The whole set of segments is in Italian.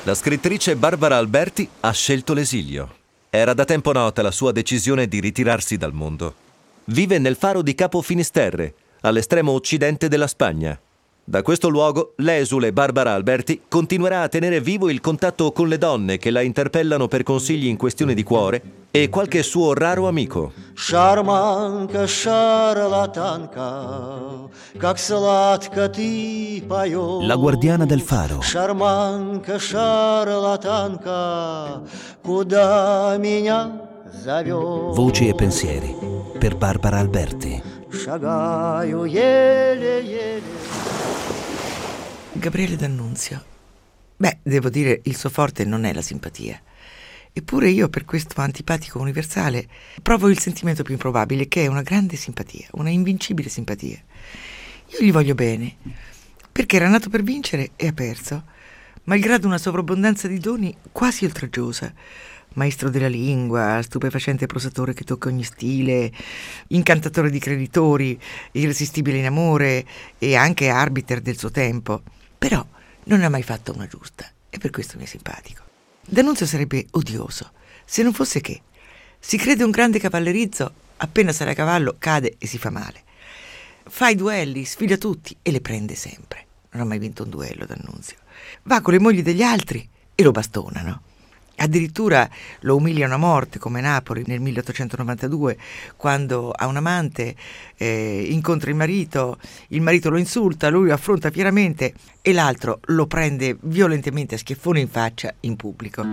La scrittrice Barbara Alberti ha scelto l'esilio. Era da tempo nota la sua decisione di ritirarsi dal mondo. Vive nel faro di Capo Finisterre, all'estremo occidente della Spagna. Da questo luogo, l'esule Barbara Alberti continuerà a tenere vivo il contatto con le donne che la interpellano per consigli in questione di cuore e qualche suo raro amico. Шарманка, шарлатанка, как сладко ты поешь. La guardiana del faro. Шарманка, шарлатанка, куда меня зовешь? Voci e pensieri per Barbara Alberti. Шагаю еле-еле. Gabriele D'Annunzio. Beh, devo dire, il suo forte non è la simpatia. Eppure io per questo antipatico universale provo il sentimento più improbabile, che è una grande simpatia, una invincibile simpatia. Io gli voglio bene, perché era nato per vincere e ha perso, malgrado una sovrabbondanza di doni quasi oltraggiosa. Maestro della lingua, stupefacente prosatore che tocca ogni stile, incantatore di creditori, irresistibile in amore e anche arbiter del suo tempo. Però non ha mai fatto una giusta e per questo mi è simpatico. D'Annunzio sarebbe odioso se non fosse che si crede un grande cavallerizzo, appena sale a cavallo cade e si fa male. Fa i duelli, sfida tutti e le prende sempre. Non ha mai vinto un duello D'Annunzio. Va con le mogli degli altri e lo bastonano. Addirittura lo umiliano a morte, come Napoli nel 1892, quando ha un amante, incontra il marito lo insulta, lui lo affronta fieramente e l'altro lo prende violentemente a schiaffone in faccia in pubblico.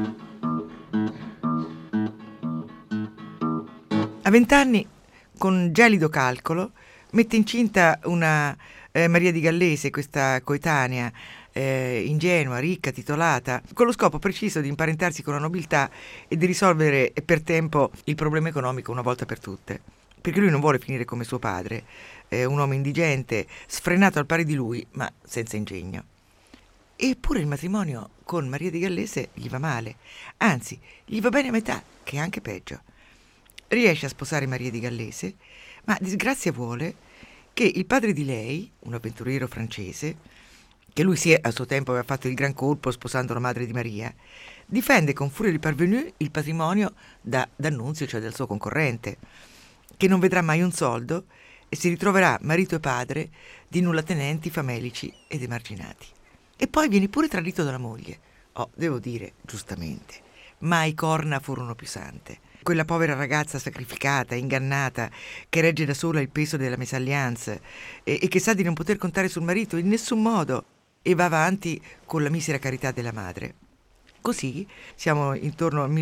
A 20 anni, con gelido calcolo, mette incinta una Maria di Gallese, questa coetanea, ingenua, ricca, titolata, con lo scopo preciso di imparentarsi con la nobiltà e di risolvere per tempo il problema economico una volta per tutte. Perché lui non vuole finire come suo padre, un uomo indigente, sfrenato al pari di lui, ma senza ingegno. Eppure il matrimonio con Maria di Gallese gli va male, anzi, gli va bene a metà, che è anche peggio. Riesce a sposare Maria di Gallese, ma disgrazia vuole che il padre di lei, un avventuriero francese, che lui a suo tempo aveva fatto il gran colpo sposando la madre di Maria, difende con furia di parvenu il patrimonio da D'Annunzio, cioè del suo concorrente, che non vedrà mai un soldo e si ritroverà marito e padre di nullatenenti, famelici ed emarginati. E poi viene pure tradito dalla moglie. Oh, devo dire, giustamente, mai corna furono più sante. Quella povera ragazza sacrificata, ingannata, che regge da sola il peso della mésalliance e che sa di non poter contare sul marito in nessun modo e va avanti con la misera carità della madre. Così siamo intorno al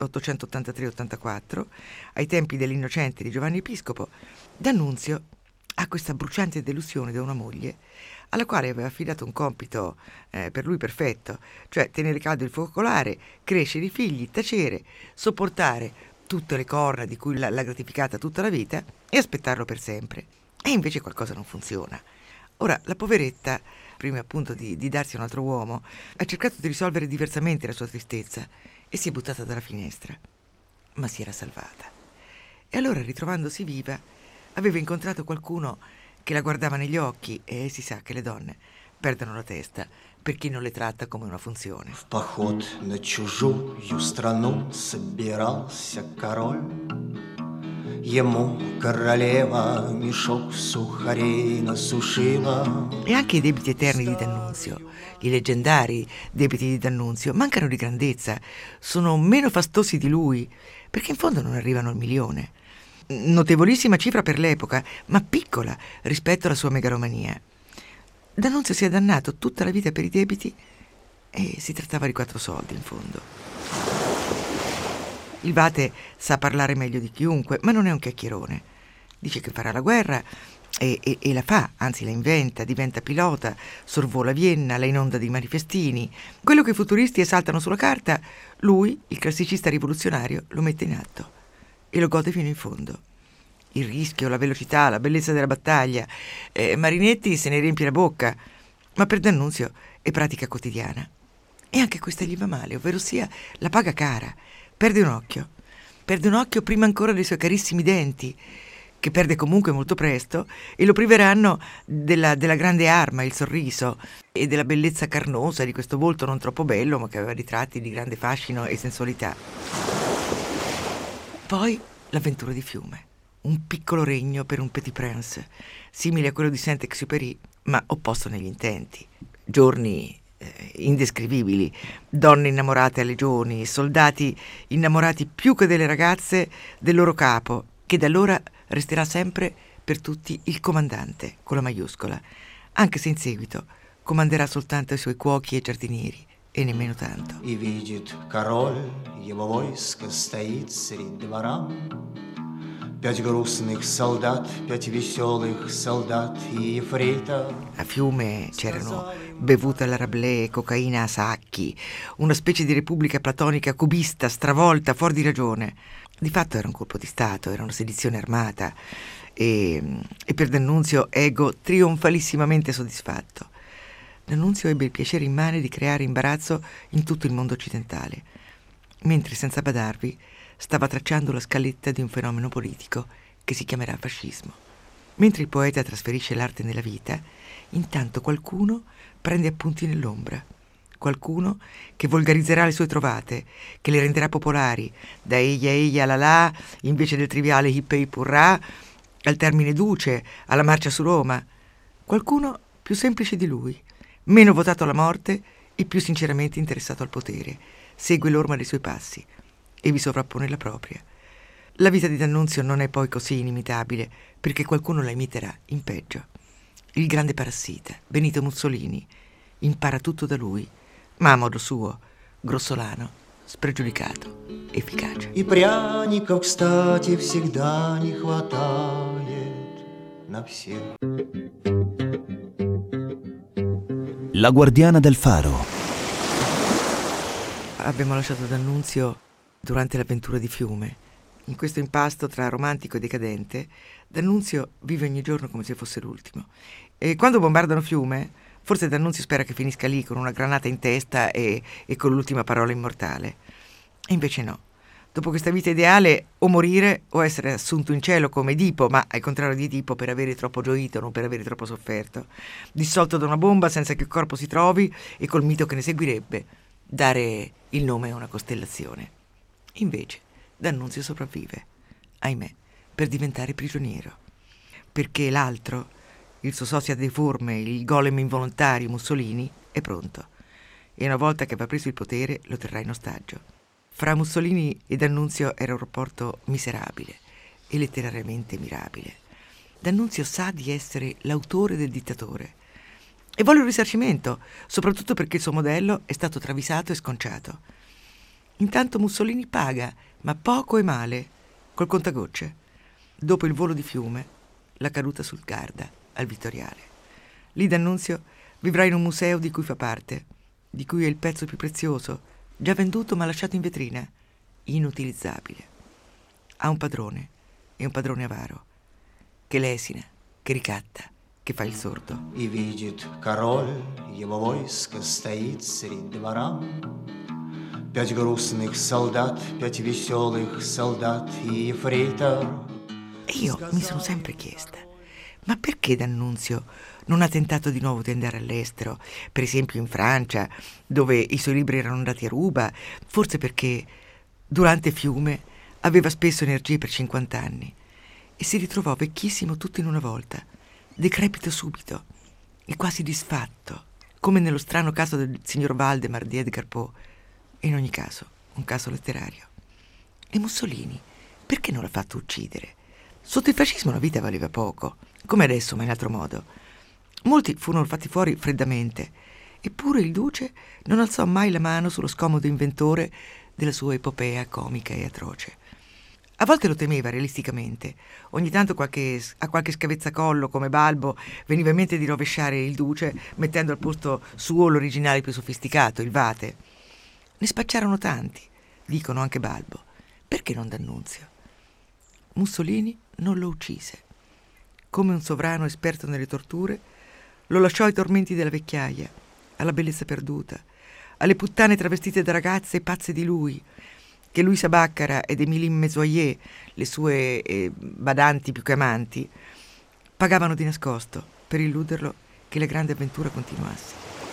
1883-84, ai tempi dell'Innocente di Giovanni Episcopo. D'Annunzio ha questa bruciante delusione da una moglie alla quale aveva affidato un compito per lui perfetto, cioè tenere caldo il focolare, crescere i figli, tacere, sopportare tutte le corna di cui l'ha gratificata tutta la vita e aspettarlo per sempre. E invece qualcosa non funziona. Ora, la poveretta, prima appunto di darsi a un altro uomo, ha cercato di risolvere diversamente la sua tristezza e si è buttata dalla finestra, ma si era salvata. E allora, ritrovandosi viva, aveva incontrato qualcuno che la guardava negli occhi e si sa che le donne perdono la testa per chi non le tratta come una funzione. В поход на чужую страну собирался король. Ему королева мешок сухарей насушила. E anche i debiti eterni di D'Annunzio, i leggendari debiti di D'Annunzio, mancano di grandezza, sono meno fastosi di lui, perché in fondo non arrivano al 1.000.000. Notevolissima cifra per l'epoca, ma piccola rispetto alla sua megalomania. D'Annunzio si è dannato tutta la vita per i debiti e si trattava di 4 soldi in fondo. Il Vate sa parlare meglio di chiunque, ma non è un chiacchierone. Dice che farà la guerra e la fa, anzi la inventa, diventa pilota, sorvola Vienna, la inonda di manifestini. Quello che i futuristi esaltano sulla carta, lui, il classicista rivoluzionario, lo mette in atto e lo gode fino in fondo. Il rischio, la velocità, la bellezza della battaglia. Marinetti se ne riempie la bocca, ma per D'Annunzio è pratica quotidiana. E anche questa gli va male, ovvero sia la paga cara. Perde un occhio prima ancora dei suoi carissimi denti, che perde comunque molto presto, e lo priveranno della grande arma, il sorriso, e della bellezza carnosa di questo volto non troppo bello, ma che aveva ritratti di grande fascino e sensualità. Poi l'avventura di Fiume, un piccolo regno per un petit prince, simile a quello di Saint-Exupéry, ma opposto negli intenti. Giorni indescrivibili, donne innamorate a legioni, soldati innamorati più che delle ragazze del loro capo, che da allora resterà sempre per tutti il comandante, con la maiuscola, anche se in seguito comanderà soltanto i suoi cuochi e giardinieri, e nemmeno tanto. И видит король, его войско стоит средь двора. 5 грустных солдат, 5 веселых солдат и ефрейтор. A Fiume c'erano bevute alla Rabelais e cocaina a sacchi, una specie di repubblica platonica cubista, stravolta, fuori di ragione. Di fatto era un colpo di Stato, era una sedizione armata, e per D'Annunzio ego trionfalissimamente soddisfatto. D'Annunzio ebbe il piacere immane di creare imbarazzo in tutto il mondo occidentale, mentre senza badarvi stava tracciando la scaletta di un fenomeno politico che si chiamerà fascismo. Mentre il poeta trasferisce l'arte nella vita, intanto qualcuno prende appunti nell'ombra, qualcuno che volgarizzerà le sue trovate, che le renderà popolari, da eia la la, invece del triviale hip hip hurrà, al termine duce, alla marcia su Roma. Qualcuno più semplice di lui, meno votato alla morte e più sinceramente interessato al potere, segue l'orma dei suoi passi e vi sovrappone la propria. La vita di D'Annunzio non è poi così inimitabile, perché qualcuno la imiterà in peggio. Il grande parassita, Benito Mussolini, impara tutto da lui, ma a modo suo, grossolano, spregiudicato, efficace. И пряников, кстати, всегда не хватает на всех. La guardiana del faro. Abbiamo lasciato D'Annunzio durante l'avventura di Fiume. In questo impasto tra romantico e decadente, D'Annunzio vive ogni giorno come se fosse l'ultimo. E quando bombardano Fiume, forse D'Annunzio spera che finisca lì con una granata in testa e con l'ultima parola immortale. E invece no. Dopo questa vita ideale, o morire o essere assunto in cielo come Edipo, ma al contrario di Edipo, per avere troppo gioito, non per avere troppo sofferto. Dissolto da una bomba senza che il corpo si trovi e col mito che ne seguirebbe, dare il nome a una costellazione. Invece D'Annunzio sopravvive, ahimè, per diventare prigioniero, perché l'altro, il suo sosia deforme, il golem involontario Mussolini, è pronto, e una volta che avrà preso il potere lo terrà in ostaggio. Fra Mussolini e D'Annunzio era un rapporto miserabile e letterariamente mirabile. D'Annunzio sa di essere l'autore del dittatore e vuole un risarcimento, soprattutto perché il suo modello è stato travisato e sconciato. Intanto Mussolini paga, ma poco e male, col contagocce. Dopo il volo di Fiume, la caduta sul Garda, al Vittoriale. Lì D'Annunzio vivrà in un museo di cui fa parte, di cui è il pezzo più prezioso, già venduto ma lasciato in vetrina, inutilizzabile. Ha un padrone, e un padrone avaro, che lesina, che ricatta, che fa il sordo. И видит король, его войско стоит средь двора. 5 грустных солдат, 5 веселых солдат и ефрейтор. E io mi sono sempre chiesta, ma perché D'Annunzio non ha tentato di nuovo di andare all'estero, per esempio in Francia, dove i suoi libri erano andati a ruba? Forse perché durante Fiume aveva spesso energie per 50 anni e si ritrovò vecchissimo tutto in una volta, decrepito subito e quasi disfatto, come nello strano caso del signor Valdemar di Edgar Poe. In ogni caso, un caso letterario. E Mussolini, perché non l'ha fatto uccidere? Sotto il fascismo la vita valeva poco, come adesso, ma in altro modo. Molti furono fatti fuori freddamente, eppure il duce non alzò mai la mano sullo scomodo inventore della sua epopea comica e atroce. A volte lo temeva realisticamente. Ogni tanto a qualche scavezzacollo come Balbo veniva in mente di rovesciare il duce mettendo al posto suo l'originale più sofisticato, il Vate. Ne spacciarono tanti, dicono anche Balbo. Perché non D'Annunzio? Mussolini non lo uccise. Come un sovrano esperto nelle torture, lo lasciò ai tormenti della vecchiaia, alla bellezza perduta, alle puttane travestite da ragazze pazze di lui, che Luisa Baccara ed Émilie Mesoyer, le sue badanti più che amanti, pagavano di nascosto per illuderlo che la grande avventura continuasse.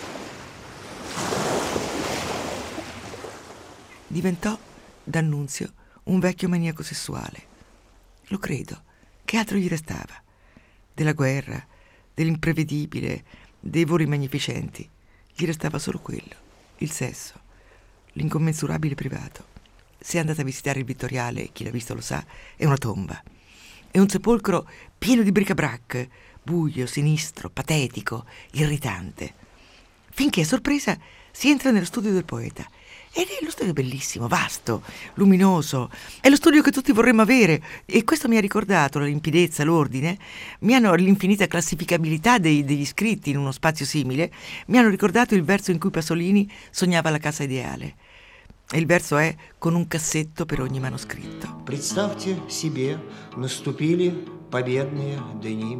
Diventò, D'Annunzio, un vecchio maniaco sessuale. Lo credo. Che altro gli restava? Della guerra, dell'imprevedibile, dei voli magnificenti. Gli restava solo quello, il sesso, l'incommensurabile privato. Se andate a visitare il Vittoriale, chi l'ha visto lo sa, è una tomba. È un sepolcro pieno di bric-a-brac, buio, sinistro, patetico, irritante. Finché a sorpresa si entra nello studio del poeta. Ed è lo studio bellissimo, vasto, luminoso. È lo studio che tutti vorremmo avere. E questo mi ha ricordato la limpidezza, l'ordine, l'infinita classificabilità degli scritti in uno spazio simile, mi hanno ricordato il verso in cui Pasolini sognava la casa ideale. E il verso è con un cassetto per ogni manoscritto. Представьте себе, наступили победные дни.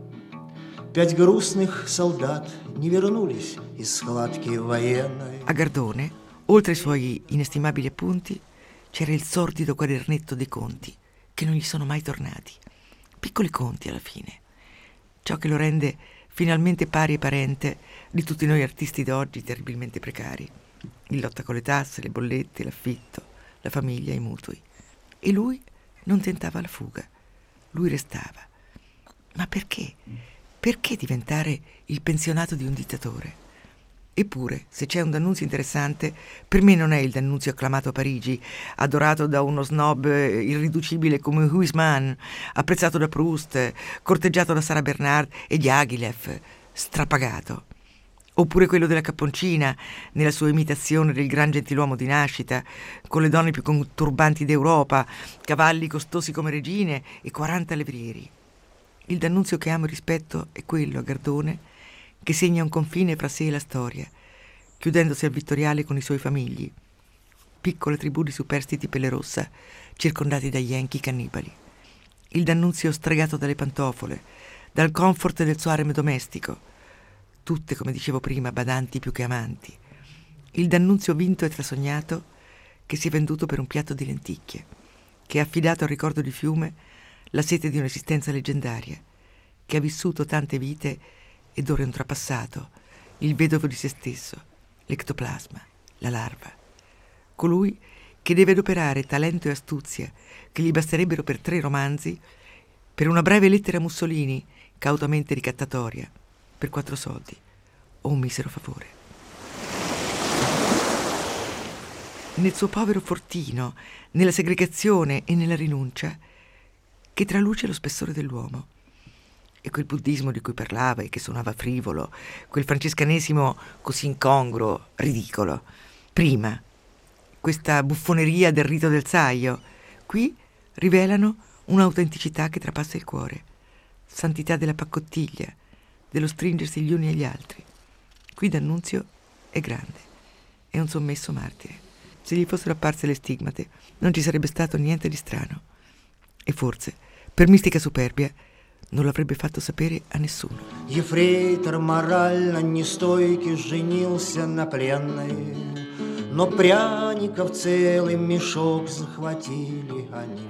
5 грустных солдат не вернулись из схватки военной. A Gardone, oltre ai suoi inestimabili appunti, c'era il sordido quadernetto dei conti, che non gli sono mai tornati. Piccoli conti alla fine. Ciò che lo rende finalmente pari e parente di tutti noi artisti d'oggi terribilmente precari. In lotta con le tasse, le bollette, l'affitto, la famiglia, i mutui. E lui non tentava la fuga. Lui restava. Ma perché? Perché diventare il pensionato di un dittatore? Eppure, se c'è un D'Annunzio interessante, per me non è il D'Annunzio acclamato a Parigi, adorato da uno snob irriducibile come Huysmans, apprezzato da Proust, corteggiato da Sara Bernard e Diaghilev, strapagato. Oppure quello della Capponcina, nella sua imitazione del gran gentiluomo di nascita, con le donne più conturbanti d'Europa, cavalli costosi come regine e 40 levrieri. Il D'Annunzio che amo e rispetto è quello, a Gardone, che segna un confine fra sé e la storia, chiudendosi al Vittoriale con i suoi famigli, piccole tribù di superstiti pelle rossa, circondati da yankee cannibali. Il D'Annunzio stregato dalle pantofole, dal comfort del suo harem domestico, tutte, come dicevo prima, badanti più che amanti. Il D'Annunzio vinto e trasognato che si è venduto per un piatto di lenticchie, che ha affidato al ricordo di Fiume la sete di un'esistenza leggendaria, che ha vissuto tante vite ed ora è un trapassato, il vedovo di se stesso, l'ectoplasma, la larva. Colui che deve adoperare talento e astuzia che gli basterebbero per 3 romanzi, per una breve lettera a Mussolini, cautamente ricattatoria, per 4 soldi o un misero favore. Nel suo povero fortino, nella segregazione e nella rinuncia, che traluce lo spessore dell'uomo. E quel buddismo di cui parlava e che suonava frivolo, quel francescanesimo così incongruo, ridicolo. Prima, questa buffoneria del rito del saio, qui rivelano un'autenticità che trapassa il cuore, santità della paccottiglia, dello stringersi gli uni agli altri. Qui D'Annunzio è grande, è un sommesso martire. Se gli fossero apparse le stigmate, non ci sarebbe stato niente di strano. E forse, per mistica superbia, non l'avrebbe fatto sapere a nessuno. Ефрейтор морально нестойкий женился на пленной, но пряников целый мешок захватили они.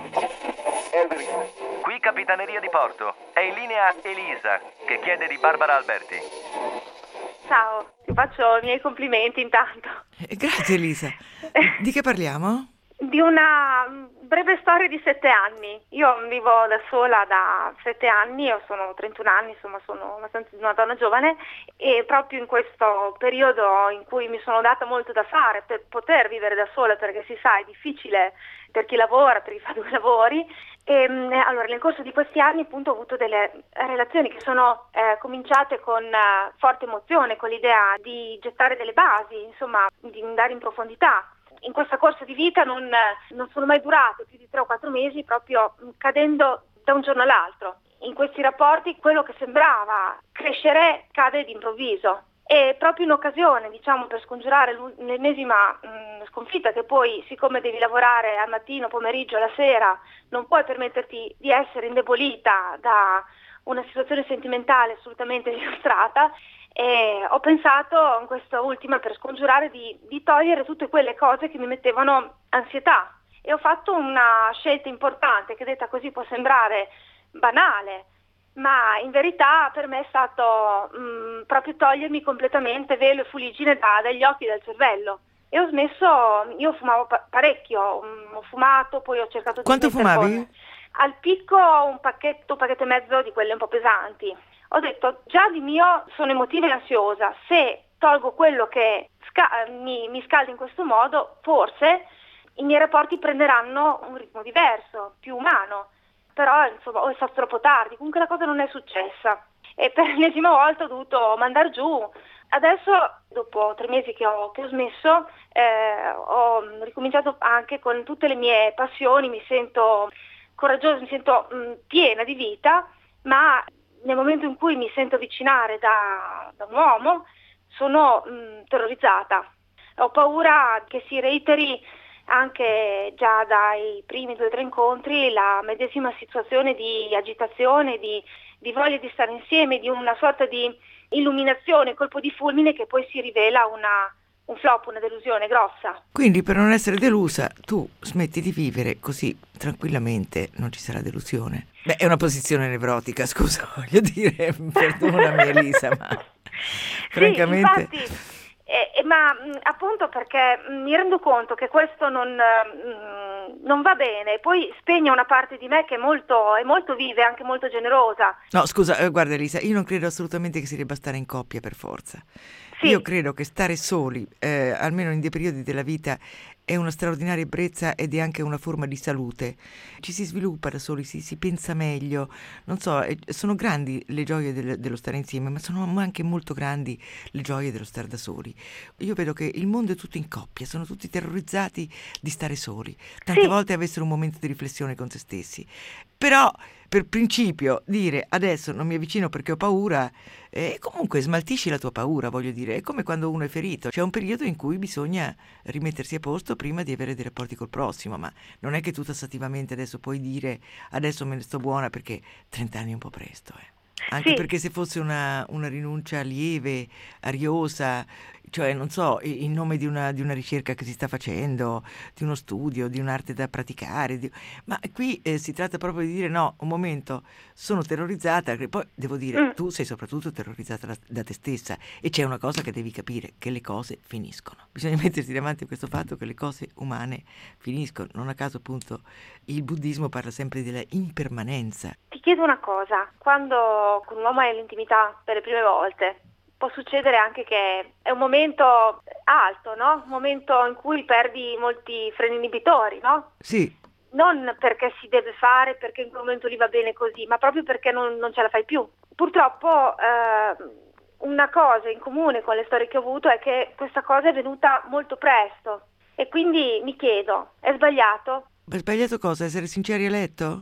Qui Capitaneria di Porto. È in linea Elisa, che chiede di Barbara Alberti. Ciao, ti faccio i miei complimenti intanto. Grazie Elisa. Di che parliamo? Di una breve storia di 7 anni. Io vivo da sola da 7 anni, io sono 31 anni, insomma sono una donna giovane, e proprio in questo periodo in cui mi sono data molto da fare per poter vivere da sola, perché si sa è difficile per chi lavora, per chi fa 2 lavori. E allora nel corso di questi anni appunto ho avuto delle relazioni che sono cominciate con forte emozione, con l'idea di gettare delle basi, insomma di andare in profondità. In questa corsa di vita non sono mai durate più di 3 o 4 mesi, proprio cadendo da un giorno all'altro. In questi rapporti quello che sembrava crescere cade d'improvviso. E proprio in occasione, diciamo, per scongiurare l'ennesima sconfitta, che poi, siccome devi lavorare al mattino, pomeriggio, alla sera, non puoi permetterti di essere indebolita da una situazione sentimentale assolutamente illustrata, E ho pensato in questa ultima, per scongiurare, di togliere tutte quelle cose che mi mettevano ansietà, e ho fatto una scelta importante che, detta così, può sembrare banale, ma in verità per me è stato proprio togliermi completamente velo e fuliggine dagli occhi e dal cervello. E ho smesso, io fumavo parecchio, ho fumato, poi ho cercato di Quanto smettere fumavi? al picco un pacchetto e mezzo di quelle un po' pesanti. Ho detto, già di mio sono emotiva e ansiosa, se tolgo quello che mi scalda in questo modo, forse i miei rapporti prenderanno un ritmo diverso, più umano. Però insomma, è stato troppo tardi, comunque la cosa non è successa. E per l'ennesima volta ho dovuto mandar giù. Adesso, dopo 3 mesi che ho smesso, ho ricominciato anche con tutte le mie passioni, mi sento coraggiosa, mi sento piena di vita, ma nel momento in cui mi sento avvicinare da un uomo sono terrorizzata. Ho paura che si reiteri anche già dai primi 2 o 3 incontri la medesima situazione di agitazione, di voglia di stare insieme, di una sorta di illuminazione, colpo di fulmine che poi si rivela un flop, una delusione grossa. Quindi, per non essere delusa, tu smetti di vivere, così tranquillamente non ci sarà delusione. Beh, è una posizione nevrotica, scusa, voglio dire, perdonami Elisa, ma francamente... Sì, infatti, ma appunto perché mi rendo conto che questo non va bene, poi spegne una parte di me che è molto viva e anche molto generosa. No, scusa, guarda Elisa, io non credo assolutamente che si debba stare in coppia per forza. Sì. Io credo che stare soli, almeno in dei periodi della vita, è una straordinaria ebbrezza ed è anche una forma di salute. Ci si sviluppa da soli, si pensa meglio, non so, sono grandi le gioie dello stare insieme, ma sono anche molto grandi le gioie dello stare da soli. Io vedo che il mondo è tutto in coppia, sono tutti terrorizzati di stare soli. Tante volte avessero un momento di riflessione con se stessi. Però, per principio, dire adesso non mi avvicino perché ho paura, comunque smaltisci la tua paura, voglio dire, è come quando uno è ferito. C'è un periodo in cui bisogna rimettersi a posto prima di avere dei rapporti col prossimo, ma non è che tu tassativamente adesso puoi dire adesso me ne sto buona, perché 30 anni è un po' presto, Anche perché se fosse una rinuncia lieve, ariosa, cioè non so, in nome di una ricerca che si sta facendo, di uno studio, di un'arte da praticare, ma qui si tratta proprio di dire no, un momento, sono terrorizzata, poi devo dire, tu sei soprattutto terrorizzata da te stessa, e c'è una cosa che devi capire, che le cose finiscono. Bisogna mettersi davanti a questo fatto che le cose umane finiscono. Non a caso appunto il buddismo parla sempre della impermanenza. Ti chiedo una cosa, quando con un uomo hai l'intimità per le prime volte, può succedere anche che è un momento alto, no? Un momento in cui perdi molti freni inibitori, no? Sì. Non perché si deve fare, perché in quel momento lì va bene così, ma proprio perché non ce la fai più. Purtroppo una cosa in comune con le storie che ho avuto è che questa cosa è venuta molto presto, e quindi mi chiedo, è sbagliato? È sbagliato cosa? Essere sinceri a letto?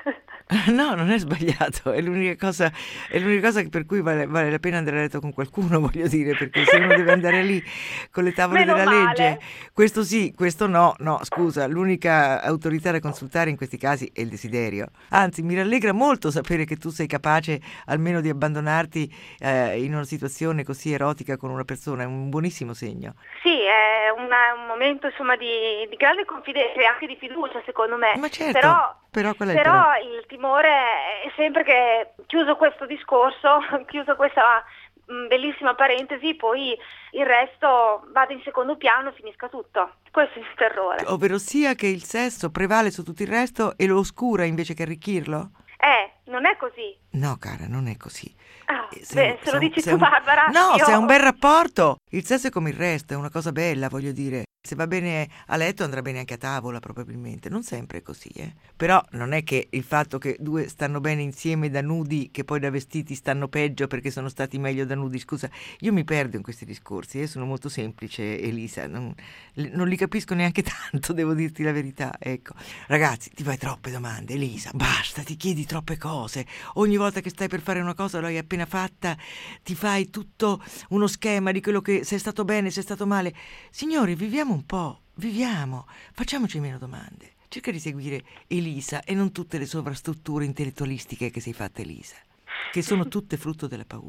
No, non è sbagliato, è l'unica cosa per cui vale la pena andare a letto con qualcuno, voglio dire, perché se uno deve andare lì con le tavole Meno della male. legge, questo sì, questo no, scusa, l'unica autorità da consultare in questi casi è il desiderio. Anzi, mi rallegra molto sapere che tu sei capace almeno di abbandonarti in una situazione così erotica con una persona, è un buonissimo segno. Sì, è un momento insomma di grande confidenza e anche di fiducia, secondo me. Ma certo, però qual è il però? Il timore è sempre che, chiuso questo discorso, chiuso questa bellissima parentesi, poi il resto vada in secondo piano e finisca tutto. Questo è il terrore. Ovvero sia che il sesso prevale su tutto il resto e lo oscura invece che arricchirlo? Non è così. No, cara, non è così. Se lo dici tu, Barbara. No, se è un bel rapporto. Il sesso è come il resto, è una cosa bella, voglio dire. Se va bene a letto andrà bene anche a tavola, probabilmente. Non sempre è così, Però non è che il fatto che due stanno bene insieme da nudi, che poi da vestiti stanno peggio perché sono stati meglio da nudi. Scusa, io mi perdo in questi discorsi, sono molto semplice, Elisa. Non li capisco neanche tanto, devo dirti la verità. Ecco, ragazzi, ti fai troppe domande, Elisa. Basta, ti chiedi troppe cose. Ogni volta che stai per fare una cosa, l'hai appena fatta, ti fai tutto uno schema di quello che se è stato bene, se è stato male. Signori, viviamo un po', facciamoci meno domande. Cerca di seguire Elisa e non tutte le sovrastrutture intellettualistiche che sei fatta, Elisa, che sono tutte frutto della paura.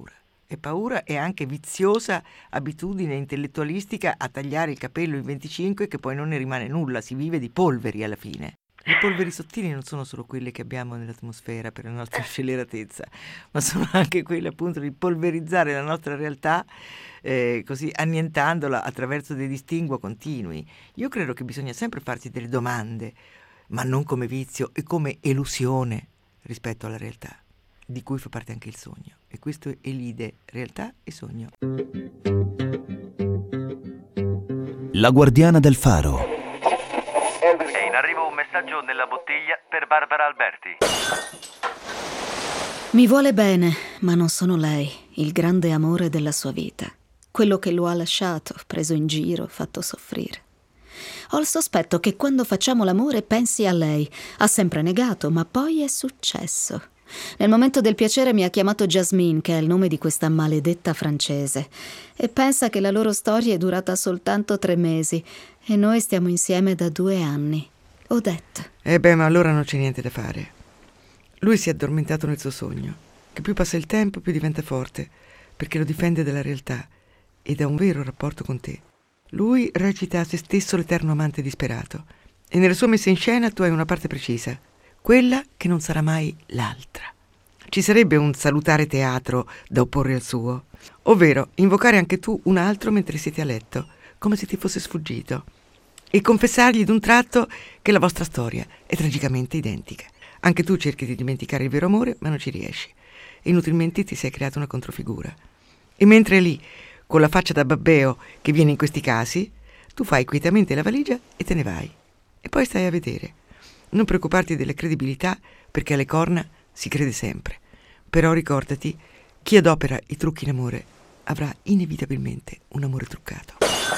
È paura e anche viziosa abitudine intellettualistica a tagliare il capello in 25 che poi non ne rimane nulla, si vive di polveri alla fine. Le polveri sottili non sono solo quelle che abbiamo nell'atmosfera per la nostra sceleratezza, ma sono anche quelle appunto di polverizzare la nostra realtà così annientandola attraverso dei distinguo continui. Io credo che bisogna sempre farsi delle domande, ma non come vizio e come elusione rispetto alla realtà, di cui fa parte anche il sogno. E questo elide realtà e sogno. La guardiana del faro. È in arrivo un messaggio nella bottiglia per Barbara Alberti. Mi vuole bene, ma non sono lei, il grande amore della sua vita. Quello che lo ha lasciato, preso in giro, fatto soffrire. Ho il sospetto che quando facciamo l'amore pensi a lei. Ha sempre negato, ma poi è successo. Nel momento del piacere mi ha chiamato Jasmine, che è il nome di questa maledetta francese, e pensa che la loro storia è durata soltanto 3 mesi e noi stiamo insieme da 2 anni. Ho detto. Ma allora non c'è niente da fare. Lui si è addormentato nel suo sogno, che più passa il tempo più diventa forte, perché lo difende dalla realtà ed ha un vero rapporto con te. Lui recita a se stesso l'eterno amante disperato e nella sua messa in scena tu hai una parte precisa, quella che non sarà mai l'altra. Ci sarebbe un salutare teatro da opporre al suo, ovvero invocare anche tu un altro mentre siete a letto, come se ti fosse sfuggito, e confessargli d'un tratto che la vostra storia è tragicamente identica. Anche tu cerchi di dimenticare il vero amore, ma non ci riesci. Inutilmente ti sei creato una controfigura. E mentre è lì, con la faccia da babbeo che viene in questi casi, tu fai quietamente la valigia e te ne vai. E poi stai a vedere. Non preoccuparti della credibilità, perché alle corna si crede sempre. Però ricordati, chi adopera i trucchi in amore avrà inevitabilmente un amore truccato.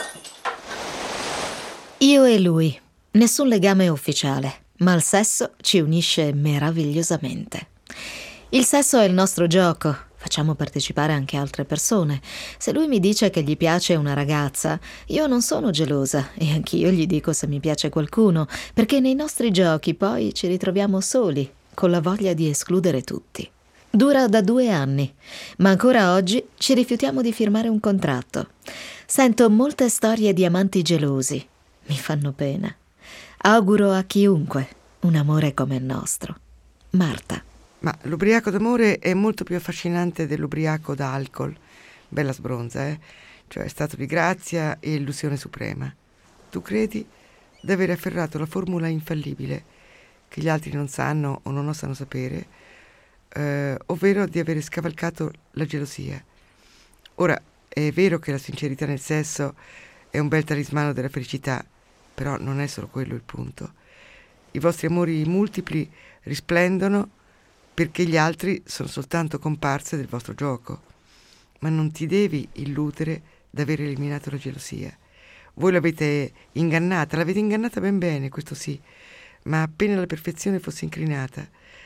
Io e lui, nessun legame ufficiale, ma il sesso ci unisce meravigliosamente. Il sesso è il nostro gioco. Facciamo partecipare anche altre persone. Se lui mi dice che gli piace una ragazza, io non sono gelosa e anch'io gli dico se mi piace qualcuno, perché nei nostri giochi poi ci ritroviamo soli, con la voglia di escludere tutti. Dura da 2 anni, ma ancora oggi ci rifiutiamo di firmare un contratto. Sento molte storie di amanti gelosi. Mi fanno pena. Auguro a chiunque un amore come il nostro. Marta. Ma l'ubriaco d'amore è molto più affascinante dell'ubriaco d'alcol. Bella sbronza, Cioè stato di grazia e illusione suprema. Tu credi di aver afferrato la formula infallibile che gli altri non sanno o non osano sapere, ovvero di avere scavalcato la gelosia. Ora, è vero che la sincerità nel sesso è un bel talismano della felicità, però non è solo quello il punto. I vostri amori multipli risplendono perché gli altri sono soltanto comparse del vostro gioco. Ma non ti devi illudere d'aver eliminato la gelosia. Voi l'avete ingannata ben bene, questo sì, ma appena la perfezione fosse inclinata,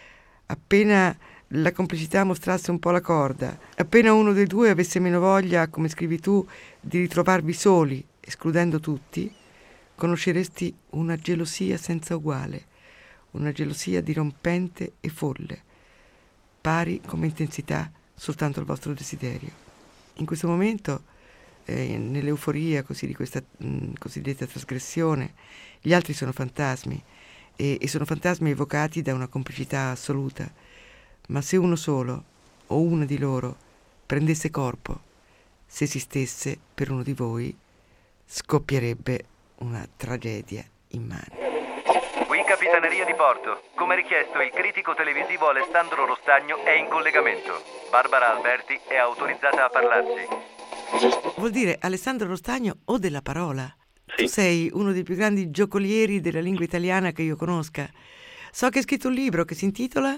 appena la complicità mostrasse un po' la corda, appena uno dei due avesse meno voglia, come scrivi tu, di ritrovarvi soli, escludendo tutti, conosceresti una gelosia senza uguale, una gelosia dirompente e folle, pari come intensità soltanto al vostro desiderio. In questo momento, nell'euforia così di questa cosiddetta trasgressione, gli altri sono fantasmi e sono fantasmi evocati da una complicità assoluta. Ma se uno solo o una di loro prendesse corpo, se esistesse per uno di voi, scoppierebbe una tragedia immane. Qui Capitaneria di Porto. Come richiesto, il critico televisivo Alessandro Rostagno è in collegamento. Barbara Alberti è autorizzata a parlarsi. Vuol dire Alessandro Rostagno o della parola? Sì. Tu sei uno dei più grandi giocolieri della lingua italiana che io conosca. So che hai scritto un libro che si intitola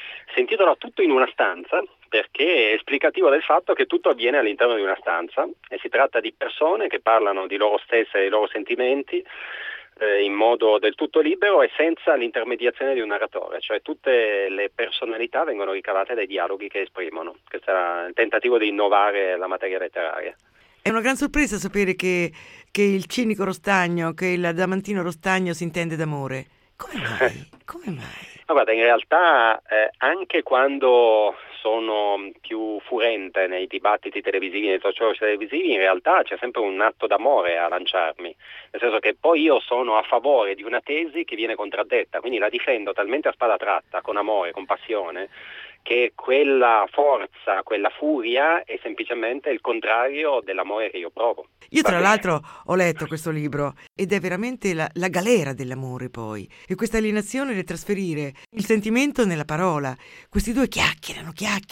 Tutto in una stanza, perché è esplicativo del fatto che tutto avviene all'interno di una stanza e si tratta di persone che parlano di loro stesse e dei loro sentimenti in modo del tutto libero e senza l'intermediazione di un narratore, cioè tutte le personalità vengono ricavate dai dialoghi che esprimono. Questo era il tentativo di innovare la materia letteraria. È una gran sorpresa sapere che il cinico Rostagno, che il adamantino Rostagno si intende d'amore. Come mai? Come mai? Ma guarda, in realtà anche quando sono più furente nei dibattiti televisivi, nei talk show televisivi, in realtà c'è sempre un atto d'amore a lanciarmi, nel senso che poi io sono a favore di una tesi che viene contraddetta, quindi la difendo talmente a spada tratta, con amore, con passione, che quella forza, quella furia è semplicemente il contrario dell'amore che io provo. Io tra l'altro ho letto questo libro ed è veramente la galera dell'amore poi, e questa alienazione del trasferire il sentimento nella parola. Questi due chiacchierano,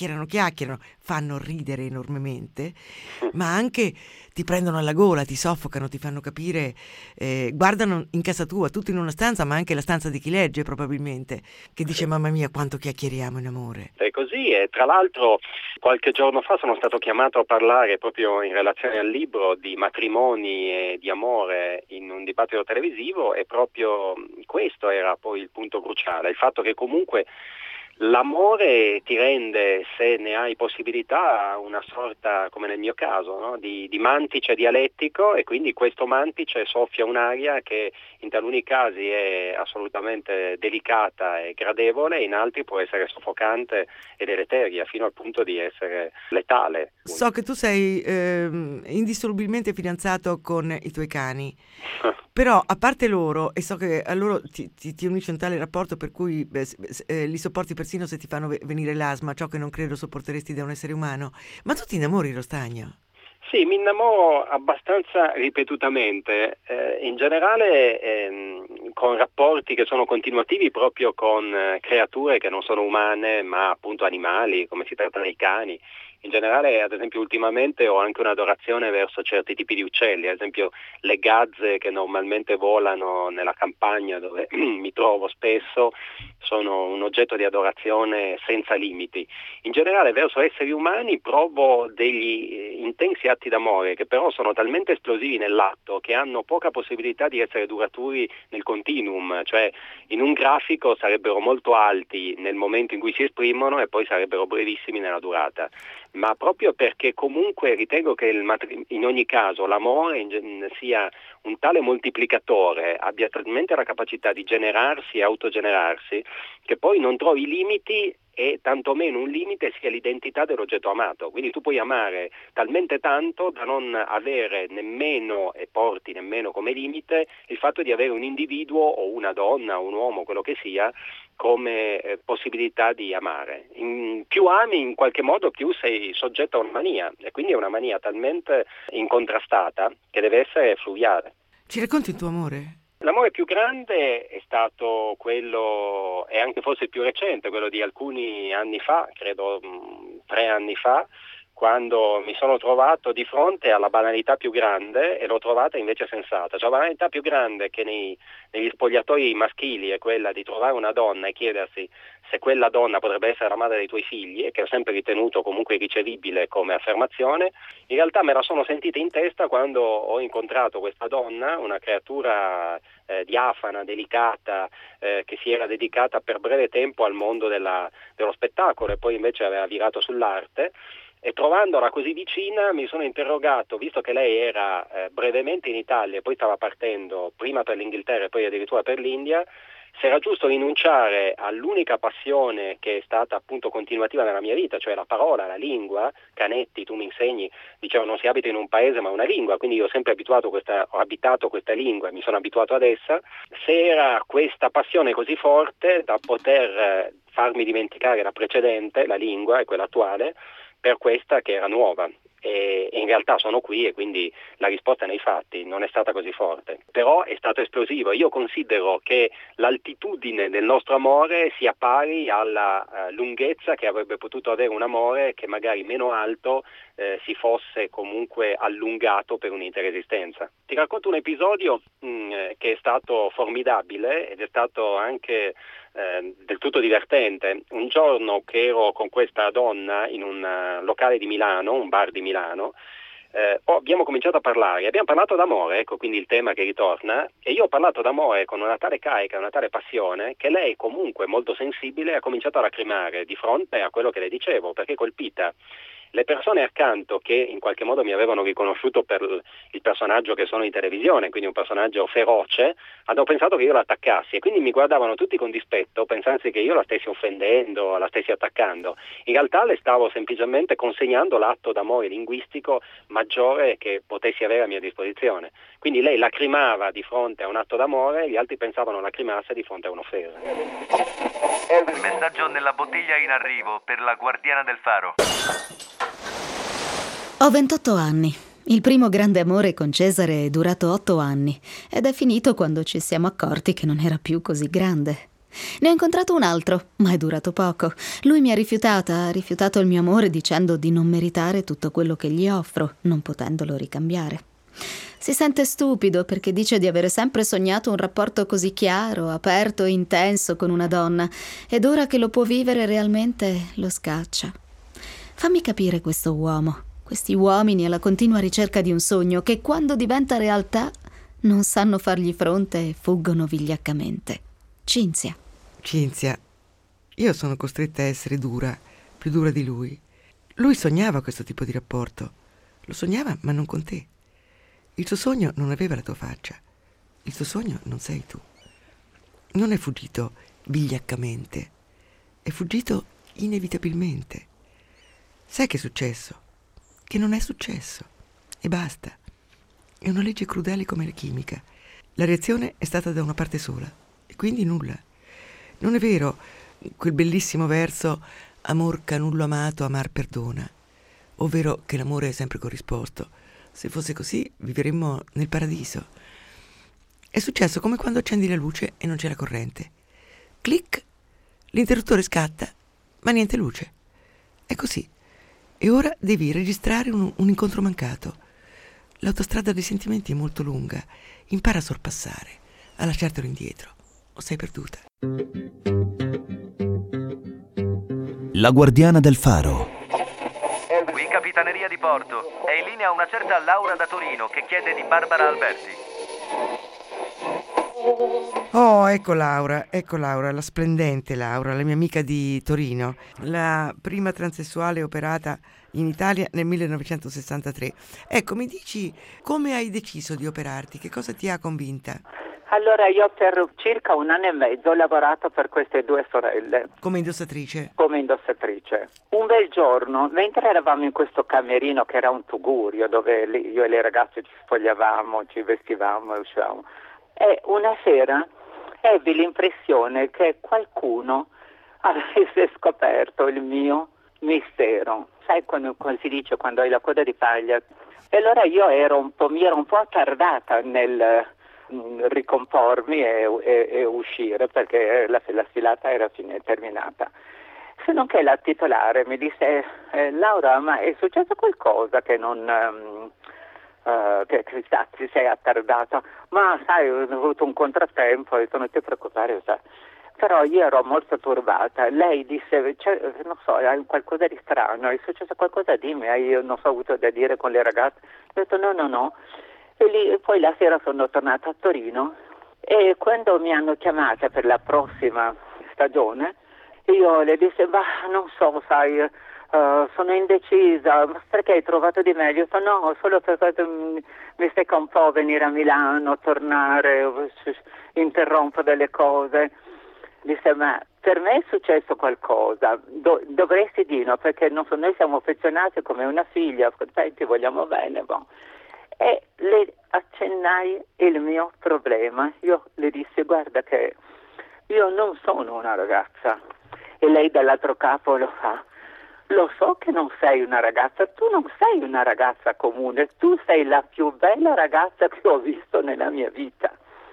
fanno ridere enormemente, ma anche ti prendono alla gola, ti soffocano, ti fanno capire, guardano in casa tua, tutto in una stanza, ma anche la stanza di chi legge probabilmente, che dice mamma mia quanto chiacchieriamo in amore. È così, e tra l'altro qualche giorno fa sono stato chiamato a parlare proprio in relazione al libro di matrimoni e di amore in un dibattito televisivo, e proprio questo era poi il punto cruciale, il fatto che comunque l'amore ti rende, se ne hai possibilità, una sorta, come nel mio caso, no? di mantice dialettico, e quindi questo mantice soffia un'aria che in taluni casi è assolutamente delicata e gradevole, in altri può essere soffocante e deleteria, fino al punto di essere letale. So che tu sei indissolubilmente fidanzato con i tuoi cani. Però a parte loro, e so che a loro ti unisce un tale rapporto per cui li sopporti persino se ti fanno venire l'asma, ciò che non credo sopporteresti da un essere umano, ma tu ti innamori, Lo Stagno? Sì, mi innamoro abbastanza ripetutamente, in generale con rapporti che sono continuativi proprio con creature che non sono umane ma appunto animali, come si tratta dei cani. In generale, ad esempio, ultimamente ho anche un'adorazione verso certi tipi di uccelli, ad esempio le gazze che normalmente volano nella campagna dove mi trovo spesso, sono un oggetto di adorazione senza limiti. In generale verso esseri umani provo degli intensi atti d'amore che però sono talmente esplosivi nell'atto che hanno poca possibilità di essere duraturi nel continuum, cioè in un grafico sarebbero molto alti nel momento in cui si esprimono e poi sarebbero brevissimi nella durata. Ma proprio perché comunque ritengo che in ogni caso l'amore sia un tale moltiplicatore, abbia talmente la capacità di generarsi e autogenerarsi, che poi non trovi limiti e tantomeno un limite sia l'identità dell'oggetto amato. Quindi tu puoi amare talmente tanto da non avere nemmeno, e porti nemmeno come limite, il fatto di avere un individuo o una donna o un uomo, quello che sia, come possibilità di amare. Più ami in qualche modo più sei soggetto a una mania, e quindi è una mania talmente incontrastata che deve essere fluviale. Ci racconti il tuo amore? L'amore più grande è stato quello, e anche forse il più recente, quello di alcuni anni fa, credo 3 anni fa, quando mi sono trovato di fronte alla banalità più grande e l'ho trovata invece sensata. Cioè la banalità più grande che negli spogliatoi maschili è quella di trovare una donna e chiedersi se quella donna potrebbe essere la madre dei tuoi figli, e che ho sempre ritenuto comunque ricevibile come affermazione. In realtà me la sono sentita in testa quando ho incontrato questa donna, una creatura diafana, delicata, che si era dedicata per breve tempo al mondo dello spettacolo e poi invece aveva virato sull'arte. E trovandola così vicina mi sono interrogato, visto che lei era brevemente in Italia e poi stava partendo prima per l'Inghilterra e poi addirittura per l'India, se era giusto rinunciare all'unica passione che è stata appunto continuativa nella mia vita, cioè la parola, la lingua. Canetti, tu mi insegni, diceva non si abita in un paese ma una lingua, quindi io ho sempre ho abitato questa lingua e mi sono abituato ad essa. Se era questa passione così forte da poter farmi dimenticare la precedente, la lingua e quella attuale, per questa che era nuova, e in realtà sono qui, e quindi la risposta nei fatti non è stata così forte, però è stato esplosivo. Io considero che l'altitudine del nostro amore sia pari alla lunghezza che avrebbe potuto avere un amore che magari meno alto si fosse comunque allungato per un'intera esistenza. Ti racconto un episodio che è stato formidabile ed è stato anche del tutto divertente. Un giorno che ero con questa donna in un locale di Milano, un bar di Milano, abbiamo cominciato a parlare, abbiamo parlato d'amore, ecco quindi il tema che ritorna, e io ho parlato d'amore con una tale carica, una tale passione, che lei comunque molto sensibile ha cominciato a lacrimare di fronte a quello che le dicevo, perché colpita. le persone accanto che in qualche modo mi avevano riconosciuto per il personaggio che sono in televisione, quindi un personaggio feroce, hanno pensato che io la attaccassi e quindi mi guardavano tutti con dispetto, pensando che io la stessi offendendo, la stessi attaccando. In realtà le stavo semplicemente consegnando l'atto d'amore linguistico maggiore che potessi avere a mia disposizione. Quindi lei lacrimava di fronte a un atto d'amore e gli altri pensavano lacrimasse di fronte a un'offesa. Messaggio nella bottiglia in arrivo per la guardiana del faro. Ho 28 anni. Il primo grande amore con Cesare è durato 8 anni ed è finito quando ci siamo accorti che non era più così grande. Ne ho incontrato un altro, ma è durato poco. Lui mi ha rifiutato il mio amore dicendo di non meritare tutto quello che gli offro, non potendolo ricambiare. Si sente stupido perché dice di avere sempre sognato un rapporto così chiaro, aperto e intenso con una donna ed ora che lo può vivere realmente lo scaccia. Fammi capire questo uomo, questi uomini alla continua ricerca di un sogno che quando diventa realtà non sanno fargli fronte e fuggono vigliaccamente. Cinzia, io sono costretta a essere dura, più dura di lui. Lui sognava questo tipo di rapporto. Lo sognava, ma non con te. Il suo sogno non aveva la tua faccia. Il suo sogno non sei tu. Non è fuggito vigliaccamente. È fuggito inevitabilmente. Sai che è successo? Che non è successo. E basta. È una legge crudele come la chimica. La reazione è stata da una parte sola. E quindi nulla. Non è vero quel bellissimo verso amor canullo amato, amar perdona, ovvero che l'amore è sempre corrisposto. Se fosse così vivremmo nel paradiso. È successo come quando accendi la luce e non c'è la corrente. Clic, l'interruttore scatta, ma niente luce. È così. E ora devi registrare un incontro mancato. L'autostrada dei sentimenti è molto lunga. Impara a sorpassare, a lasciartelo indietro, o sei perduta. La guardiana del faro. Qui Capitaneria di Porto. È in linea una certa Laura da Torino che chiede di Barbara Alberti. Oh, ecco Laura, la splendente Laura, la mia amica di Torino, la prima transessuale operata in Italia nel 1963. Ecco, mi dici come hai deciso di operarti? Che cosa ti ha convinta? Allora, io per circa 1 anno e mezzo ho lavorato per queste 2 sorelle. Come indossatrice? Come indossatrice. Un bel giorno, mentre eravamo in questo camerino che era un tugurio, dove io e le ragazze ci spogliavamo, ci vestivamo e uscivamo, e una sera ebbi l'impressione che qualcuno avesse scoperto il mio mistero. Sai quando si dice quando hai la coda di paglia? E allora io mi ero un po' attardata nel ricompormi e uscire perché la sfilata era terminata. Se non che la titolare mi disse Laura, ma è successo qualcosa che non che ti sei attardata? Ma sai, ho avuto un contrattempo e non ti preoccupare, sai. Però io ero molto turbata. Lei disse, non so, hai qualcosa di strano, è successo qualcosa, dimmi, io non so, avuto da dire con le ragazze. Ho detto no. E lì, poi la sera sono tornata a Torino e quando mi hanno chiamata per la prossima stagione io le dissi, non so, sai, sono indecisa, ma perché hai trovato di me? Io ho detto no, solo perché mi secca un po' venire a Milano, tornare, interrompo delle cose. Disse, ma per me è successo qualcosa, dovresti dirlo perché non so, noi siamo affezionati come una figlia, ti vogliamo bene, boh. E le accennai il mio problema. Io le dissi, guarda che io non sono una ragazza. E lei dall'altro capo lo fa, lo so che non sei una ragazza, tu non sei una ragazza comune, tu sei la più bella ragazza che ho visto nella mia vita.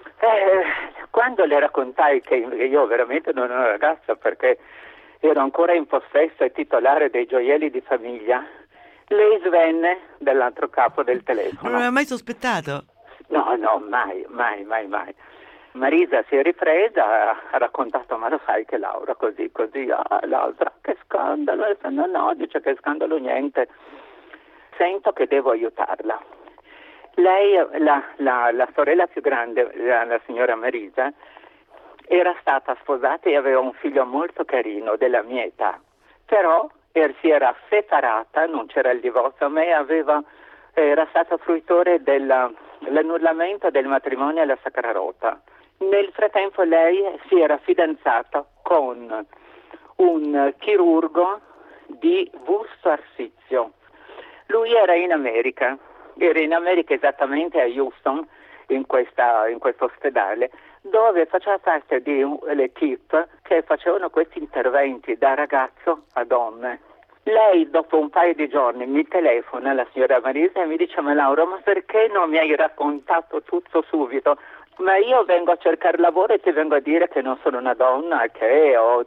Quando le raccontai che io veramente non ero una ragazza perché ero ancora in possesso e titolare dei gioielli di famiglia, lei svenne dall'altro capo del telefono. Non aveva mai sospettato? No, mai. Marisa si è ripresa, ha raccontato, ma lo sai che Laura così, l'altra, che scandalo, no, dice che scandalo niente. Sento che devo aiutarla. Lei, la sorella più grande, la signora Marisa, era stata sposata e aveva un figlio molto carino, della mia età, però si era separata, non c'era il divorzio, ma era stata fruitore dell'annullamento del matrimonio alla Sacra Rota. Nel frattempo lei si era fidanzata con un chirurgo di Busto Arsizio. Lui era in America esattamente a Houston, in questo ospedale, dove faceva parte di l'equipe che facevano questi interventi da ragazzo a donne. Lei dopo un paio di giorni mi telefona, la signora Marisa, e mi dice: ma Laura, ma perché non mi hai raccontato tutto subito? Ma io vengo a cercare lavoro e ti vengo a dire che non sono una donna, che ho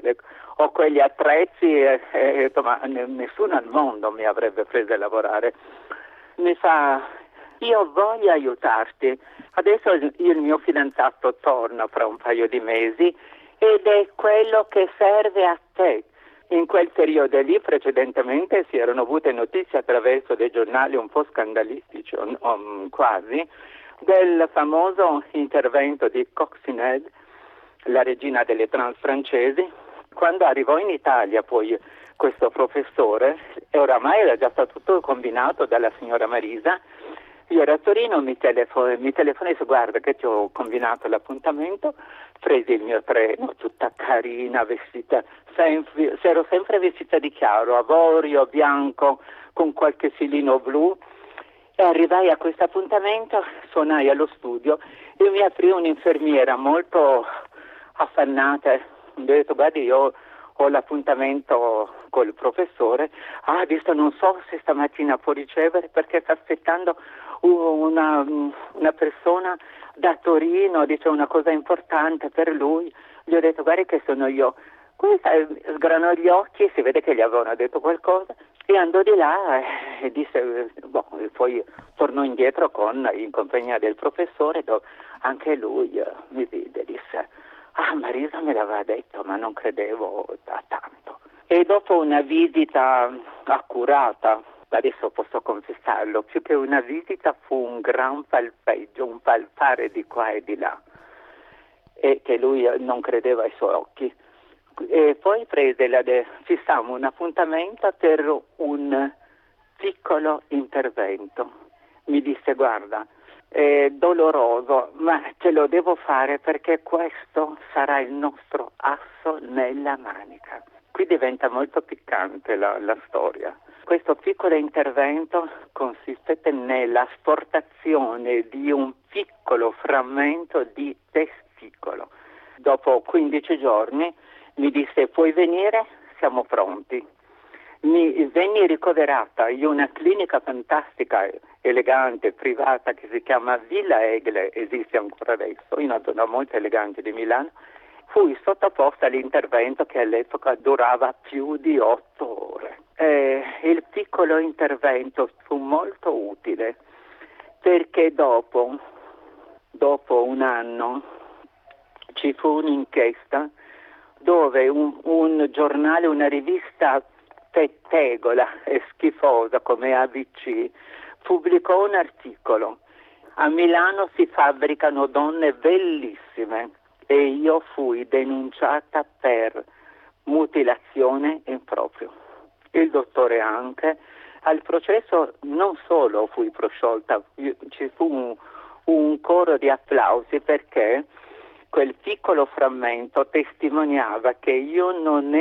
quegli attrezzi, ma nessuno al mondo mi avrebbe preso a lavorare. Mi fa: io voglio aiutarti, adesso il mio fidanzato torna fra un paio di mesi ed è quello che serve a te. In quel periodo lì precedentemente si erano avute notizie attraverso dei giornali un po' scandalistici, quasi, del famoso intervento di Coccinelle, la regina delle trans francesi. Quando arrivò in Italia poi questo professore, e oramai era già stato tutto combinato dalla signora Marisa, io ero a Torino, mi telefonai e disse: guarda che ti ho combinato l'appuntamento, presi il mio treno, tutta carina, vestita, ero sempre vestita di chiaro, avorio, bianco, con qualche filino blu, e arrivai a questo appuntamento, suonai allo studio e mi aprì un'infermiera molto affannata. Mi ha detto: guardi, io ho l'appuntamento col professore, adesso non so se stamattina può ricevere perché sta aspettando una persona da Torino, dice una cosa importante per lui. Gli ho detto: guardi che sono io. Questa sgranò gli occhi, si vede che gli avevano detto qualcosa, e andò di là e disse, poi tornò indietro in compagnia del professore, dove anche lui mi vide e disse: Marisa me l'aveva detto, ma non credevo a tanto. E dopo una visita accurata, adesso posso confessarlo, più che una visita fu un gran palpeggio, un palpare di qua e di là, e che lui non credeva ai suoi occhi. E poi fissammo un appuntamento per un piccolo intervento. Mi disse: guarda, è doloroso, ma ce lo devo fare perché questo sarà il nostro asso nella manica. Qui diventa molto piccante la storia. Questo piccolo intervento consistette nell'asportazione di un piccolo frammento di testicolo. Dopo 15 giorni mi disse: puoi venire? Siamo pronti. Venni ricoverata in una clinica fantastica, elegante, privata, che si chiama Villa Egle, esiste ancora adesso, in una zona molto elegante di Milano. Fui sottoposta all'intervento che all'epoca durava più di 8 ore. Il piccolo intervento fu molto utile perché dopo un anno ci fu un'inchiesta dove un giornale, una rivista pettegola e schifosa come ABC pubblicò un articolo: a Milano si fabbricano donne bellissime, e io fui denunciata per mutilazione improprio. Il dottore anche. Al processo non solo fui prosciolta, ci fu un coro di applausi perché quel piccolo frammento testimoniava che io non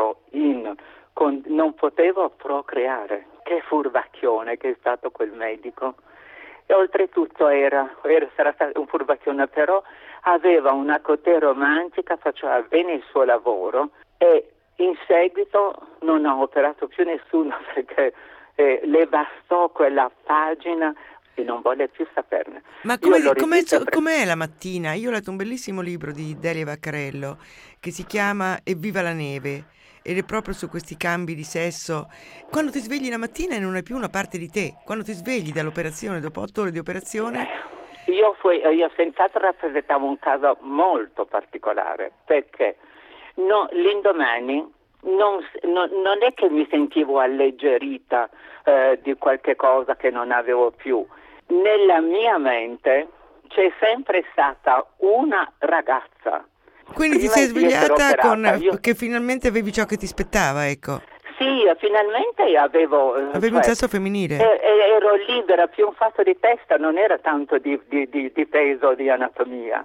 potevo procreare. Che furbacchione che è stato quel medico. E oltretutto sarà stato un furbacchione, però aveva una cote romantica, faceva bene il suo lavoro, e in seguito non ha operato più nessuno perché le bastò quella pagina e non volle più saperne. Ma com'è la mattina? Io ho letto un bellissimo libro di Delia Vaccarello che si chiama Evviva la neve, ed è proprio su questi cambi di sesso. Quando ti svegli la mattina e non è più una parte di te, quando ti svegli dall'operazione, dopo 8 ore di operazione. Io senz'altro rappresentavo un caso molto particolare, perché l'indomani non è che mi sentivo alleggerita di qualche cosa che non avevo più. Nella mia mente c'è sempre stata una ragazza. Quindi ti sei svegliata che finalmente avevi ciò che ti spettava, ecco. Sì, finalmente avevo... Avevi un sesso femminile? Ero libera, più un fatto di testa, non era tanto di peso, di anatomia.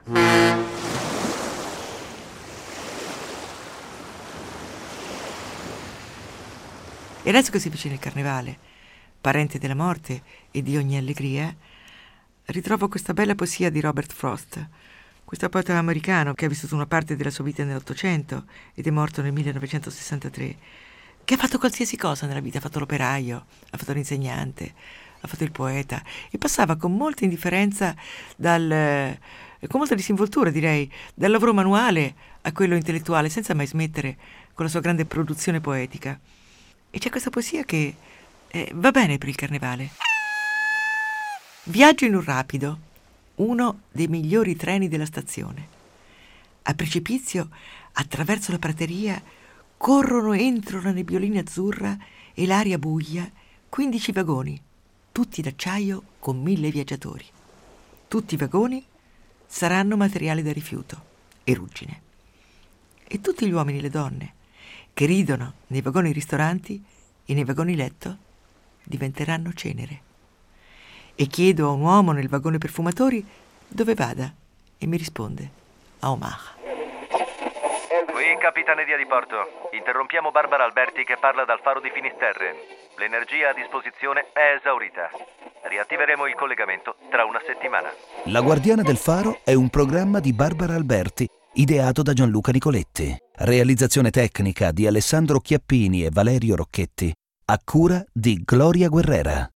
E adesso che si avvicina il carnevale, parente della morte e di ogni allegria, ritrovo questa bella poesia di Robert Frost, questo poeta americano che ha vissuto una parte della sua vita nell'Ottocento ed è morto nel 1963, che ha fatto qualsiasi cosa nella vita, ha fatto l'operaio, ha fatto l'insegnante, ha fatto il poeta e passava con molta indifferenza con molta disinvoltura direi, dal lavoro manuale a quello intellettuale, senza mai smettere con la sua grande produzione poetica. E c'è questa poesia che va bene per il carnevale. Viaggio in un rapido, uno dei migliori treni della stazione. A precipizio, attraverso la prateria, corrono entro la nebbiolina azzurra e l'aria buia 15 vagoni, tutti d'acciaio con 1000 viaggiatori. Tutti i vagoni saranno materiale da rifiuto e ruggine. E tutti gli uomini e le donne che ridono nei vagoni ristoranti e nei vagoni letto diventeranno cenere. E chiedo a un uomo nel vagone perfumatori dove vada e mi risponde a Omaha. Qui Capitaneria di Porto. Interrompiamo Barbara Alberti che parla dal faro di Finisterre. L'energia a disposizione è esaurita. Riattiveremo il collegamento tra una settimana. La Guardiana del Faro è un programma di Barbara Alberti, ideato da Gianluca Nicoletti. Realizzazione tecnica di Alessandro Chiappini e Valerio Rocchetti, a cura di Gloria Guerrera.